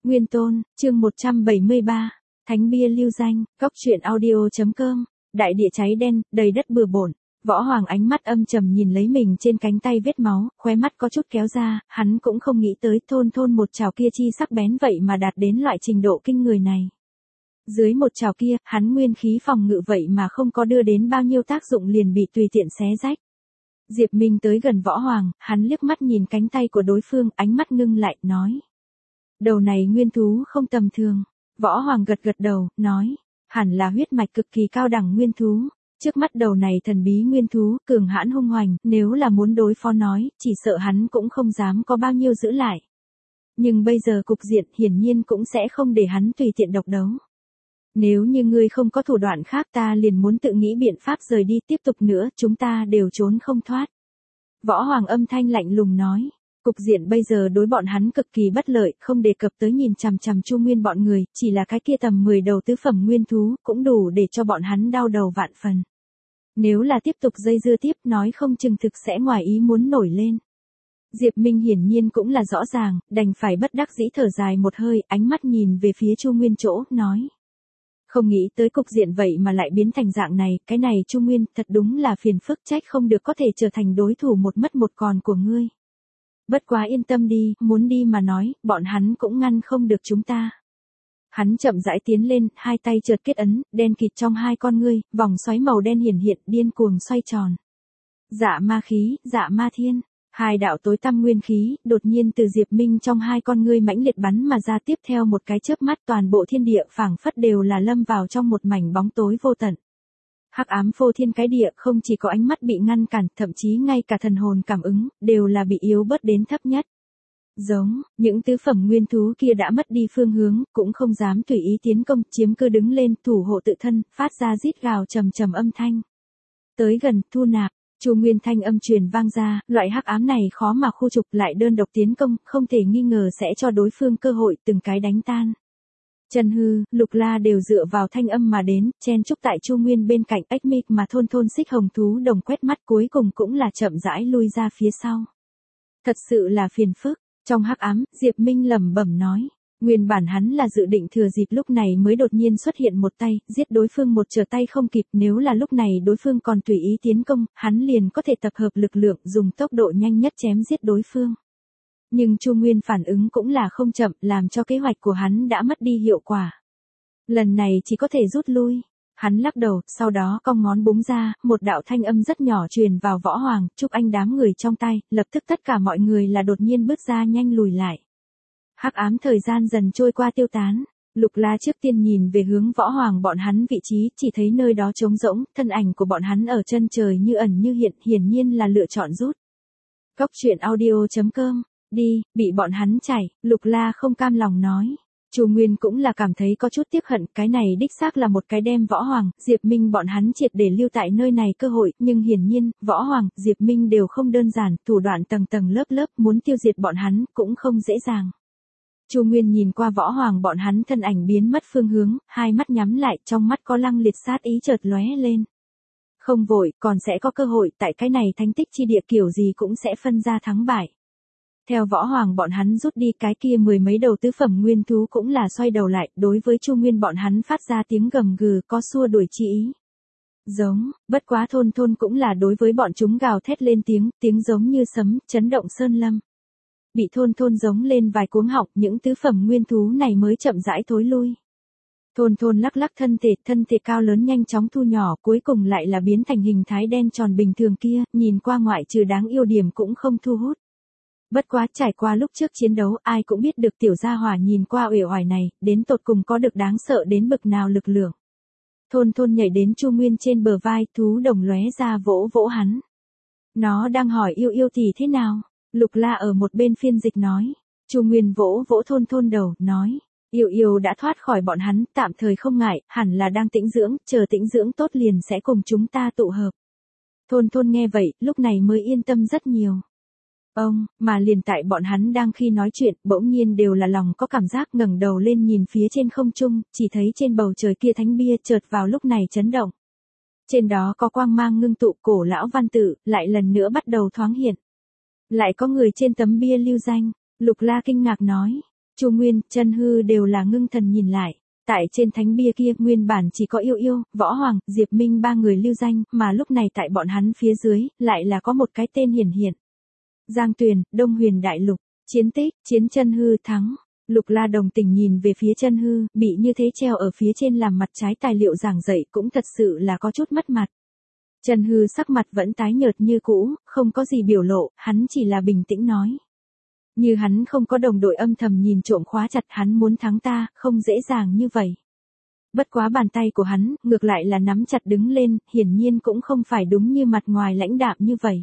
Nguyên Tôn, chương 173, Thánh bia lưu danh, góc truyện audio.com, đại địa cháy đen, đầy đất bừa bộn. Võ Hoàng ánh mắt âm trầm nhìn lấy mình trên cánh tay vết máu, khóe mắt có chút kéo ra, hắn cũng không nghĩ tới thôn một chảo kia chi sắc bén vậy mà đạt đến loại trình độ kinh người này. Dưới một chảo kia, hắn nguyên khí phòng ngự vậy mà không có đưa đến bao nhiêu tác dụng liền bị tùy tiện xé rách. Diệp Minh tới gần Võ Hoàng, hắn liếc mắt nhìn cánh tay của đối phương, ánh mắt ngưng lại, nói. Đầu này nguyên thú không tầm thường. Võ Hoàng gật gật đầu, nói. Hẳn là huyết mạch cực kỳ cao đẳng nguyên thú. Trước mắt đầu này thần bí nguyên thú, cường hãn hung hoành, nếu là muốn đối phó nói, chỉ sợ hắn cũng không dám có bao nhiêu giữ lại. Nhưng bây giờ cục diện hiển nhiên cũng sẽ không để hắn tùy tiện độc đấu. Nếu như ngươi không có thủ đoạn khác ta liền muốn tự nghĩ biện pháp rời đi, tiếp tục nữa chúng ta đều trốn không thoát. Võ Hoàng âm thanh lạnh lùng nói. Cục diện bây giờ đối bọn hắn cực kỳ bất lợi, không đề cập tới nhìn chằm chằm Chu Nguyên bọn người, chỉ là cái kia tầm 10 đầu tứ phẩm nguyên thú, cũng đủ để cho bọn hắn đau đầu vạn phần. Nếu là tiếp tục dây dưa tiếp, nói không chừng thực sẽ ngoài ý muốn nổi lên. Diệp Minh hiển nhiên cũng là rõ ràng, đành phải bất đắc dĩ thở dài một hơi, ánh mắt nhìn về phía Chu Nguyên chỗ, nói. Không nghĩ tới cục diện vậy mà lại biến thành dạng này, cái này Chu Nguyên, thật đúng là phiền phức, trách không được có thể trở thành đối thủ một mất một còn của ngươi. Bất quá yên tâm đi, muốn đi mà nói, bọn hắn cũng ngăn không được chúng ta. Hắn chậm rãi tiến lên, hai tay chợt kết ấn, đen kịt trong hai con ngươi, vòng xoáy màu đen hiển hiện, điên cuồng xoay tròn. Dạ ma khí, dạ ma thiên, hai đạo tối tăm nguyên khí, đột nhiên từ Diệp Minh trong hai con ngươi mãnh liệt bắn mà ra, tiếp theo một cái chớp mắt toàn bộ thiên địa phảng phất đều là lâm vào trong một mảnh bóng tối vô tận. Hắc ám phô thiên cái địa, không chỉ có ánh mắt bị ngăn cản, thậm chí ngay cả thần hồn cảm ứng, đều là bị yếu bớt đến thấp nhất. Giống, những tứ phẩm nguyên thú kia đã mất đi phương hướng, cũng không dám tùy ý tiến công, chiếm cứ đứng lên, thủ hộ tự thân, phát ra rít gào trầm trầm âm thanh. Tới gần, thu nạp, Chu Nguyên thanh âm truyền vang ra, loại hắc ám này khó mà khu trục, lại đơn độc tiến công, không thể nghi ngờ sẽ cho đối phương cơ hội từng cái đánh tan. Trần Hư, Lục La đều dựa vào thanh âm mà đến, chen chúc tại Chu Nguyên bên cạnh, ếch mịch mà thôn xích hồng thú đồng quét mắt, cuối cùng cũng là chậm rãi lui ra phía sau. Thật sự là phiền phức. Trong hắc ám, Diệp Minh lẩm bẩm nói. Nguyên bản hắn là dự định thừa dịp lúc này mới đột nhiên xuất hiện một tay, giết đối phương một trở tay không kịp, nếu là lúc này đối phương còn tùy ý tiến công, hắn liền có thể tập hợp lực lượng, dùng tốc độ nhanh nhất chém giết đối phương. Nhưng Chu Nguyên phản ứng cũng là không chậm, làm cho kế hoạch của hắn đã mất đi hiệu quả. Lần này chỉ có thể rút lui. Hắn lắc đầu, sau đó cong ngón búng ra, một đạo thanh âm rất nhỏ truyền vào Võ Hoàng, chúc anh đám người trong tay, lập tức tất cả mọi người là đột nhiên bước ra nhanh lùi lại. Hắc ám thời gian dần trôi qua tiêu tán, Lục La trước tiên nhìn về hướng Võ Hoàng bọn hắn vị trí, chỉ thấy nơi đó trống rỗng, thân ảnh của bọn hắn ở chân trời như ẩn như hiện, hiển nhiên là lựa chọn rút. Góc truyện audio.com, đi, bị bọn hắn chảy, Lục La không cam lòng nói. Chu Nguyên cũng là cảm thấy có chút tiếc hận, cái này đích xác là một cái đem Võ Hoàng, Diệp Minh bọn hắn triệt để lưu tại nơi này cơ hội, nhưng hiển nhiên, Võ Hoàng, Diệp Minh đều không đơn giản, thủ đoạn tầng tầng lớp lớp, muốn tiêu diệt bọn hắn cũng không dễ dàng. Chu Nguyên nhìn qua Võ Hoàng bọn hắn thân ảnh biến mất phương hướng, hai mắt nhắm lại, trong mắt có lăng liệt sát ý chợt lóe lên. Không vội, còn sẽ có cơ hội, tại cái này thánh tích chi địa kiểu gì cũng sẽ phân ra thắng bại. Theo Võ Hoàng bọn hắn rút đi, cái kia mười mấy đầu tứ phẩm nguyên thú cũng là xoay đầu lại, đối với Chu Nguyên bọn hắn phát ra tiếng gầm gừ, có xua đuổi chi ý. Giống, bất quá thôn cũng là đối với bọn chúng gào thét lên tiếng giống như sấm, chấn động sơn lâm. Bị thôn giống lên vài cuống họng, những tứ phẩm nguyên thú này mới chậm rãi thối lui. Thôn lắc lắc thân thể cao lớn nhanh chóng thu nhỏ, cuối cùng lại là biến thành hình thái đen tròn bình thường kia, nhìn qua ngoại trừ đáng yêu điểm cũng không thu hút. Bất quá trải qua lúc trước chiến đấu, ai cũng biết được tiểu gia hỏa nhìn qua uể oải này, đến tột cùng có được đáng sợ đến bực nào lực lượng. Thôn nhảy đến Chu Nguyên trên bờ vai, thú đồng lóe ra vỗ hắn. Nó đang hỏi yêu thì thế nào? Lục La ở một bên phiên dịch nói. Chu Nguyên vỗ thôn đầu, nói. Yêu đã thoát khỏi bọn hắn, tạm thời không ngại, hẳn là đang tĩnh dưỡng, chờ tĩnh dưỡng tốt liền sẽ cùng chúng ta tụ hợp. Thôn nghe vậy, lúc này mới yên tâm rất nhiều. Mà liền tại bọn hắn đang khi nói chuyện, bỗng nhiên đều là lòng có cảm giác, ngẩng đầu lên nhìn phía trên không trung, chỉ thấy trên bầu trời kia thánh bia chợt vào lúc này chấn động. Trên đó có quang mang ngưng tụ, cổ lão văn tự, lại lần nữa bắt đầu thoáng hiện. Lại có người trên tấm bia lưu danh, Lục La kinh ngạc nói. Chu Nguyên, Chân Hư đều là ngưng thần nhìn lại. Tại trên thánh bia kia nguyên bản chỉ có Yêu Yêu, Võ Hoàng, Diệp Minh ba người lưu danh, mà lúc này tại bọn hắn phía dưới, lại là có một cái tên hiển hiện. Giang Tuyền, Đông Huyền Đại Lục, chiến tích, chiến Chân Hư thắng. Lục La đồng tình nhìn về phía Chân Hư, bị như thế treo ở phía trên làm mặt trái tài liệu giảng dạy cũng thật sự là có chút mất mặt. Chân Hư sắc mặt vẫn tái nhợt như cũ, không có gì biểu lộ, hắn chỉ là bình tĩnh nói. Như hắn không có đồng đội âm thầm nhìn trộm khóa chặt, hắn muốn thắng ta, không dễ dàng như vậy. Bất quá bàn tay của hắn, ngược lại là nắm chặt đứng lên, hiển nhiên cũng không phải đúng như mặt ngoài lãnh đạm như vậy.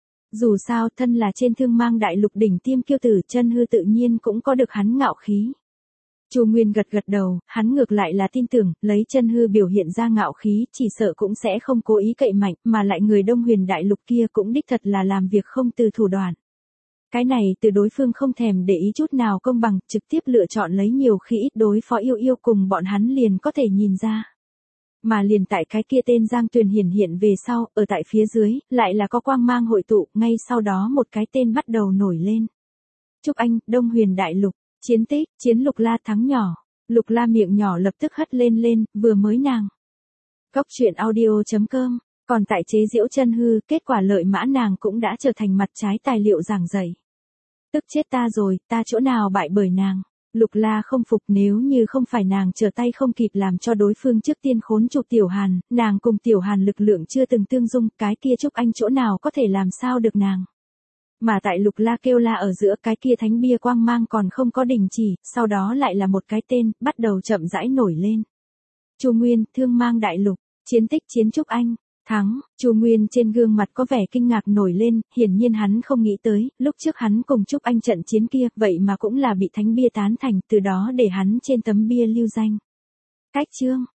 Dù sao thân là trên Thương Mang Đại Lục đỉnh tiêm kiêu tử, Chân Hư tự nhiên cũng có được hắn ngạo khí. Chu Nguyên gật gật đầu, hắn ngược lại là tin tưởng, lấy Chân Hư biểu hiện ra ngạo khí, chỉ sợ cũng sẽ không cố ý cậy mạnh, mà lại người Đông Huyền Đại Lục kia cũng đích thật là làm việc không từ thủ đoạn. Cái này từ đối phương không thèm để ý chút nào công bằng, trực tiếp lựa chọn lấy nhiều khi ít đối phó Yêu Yêu cùng bọn hắn liền có thể nhìn ra. Mà liền tại cái kia tên Giang Tuyền hiển hiện về sau, ở tại phía dưới, lại là có quang mang hội tụ, ngay sau đó một cái tên bắt đầu nổi lên. Trúc Anh, Đông Huyền Đại Lục, chiến tích, chiến Lục La thắng nhỏ. Lục La miệng nhỏ lập tức hất lên, vừa mới nàng. Góc truyện audio.com, còn tại chế giễu Chân Hư, kết quả lợi mã nàng cũng đã trở thành mặt trái tài liệu giảng dạy. Tức chết ta rồi, ta chỗ nào bại bởi nàng. Lục La không phục, nếu như không phải nàng trở tay không kịp làm cho đối phương trước tiên khốn trụ Tiểu Hàn, nàng cùng Tiểu Hàn lực lượng chưa từng tương dung, cái kia Trúc Anh chỗ nào có thể làm sao được nàng. Mà tại Lục La kêu la ở giữa, cái kia thánh bia quang mang còn không có đình chỉ, sau đó lại là một cái tên, bắt đầu chậm rãi nổi lên. Chu Nguyên, Thương Mang Đại Lục, chiến tích chiến Trúc Anh, thắng. Chu Nguyên trên gương mặt có vẻ kinh ngạc nổi lên, hiển nhiên hắn không nghĩ tới, lúc trước hắn cùng Trúc Anh trận chiến kia, vậy mà cũng là bị thánh bia tán thành, từ đó để hắn trên tấm bia lưu danh. Cách chương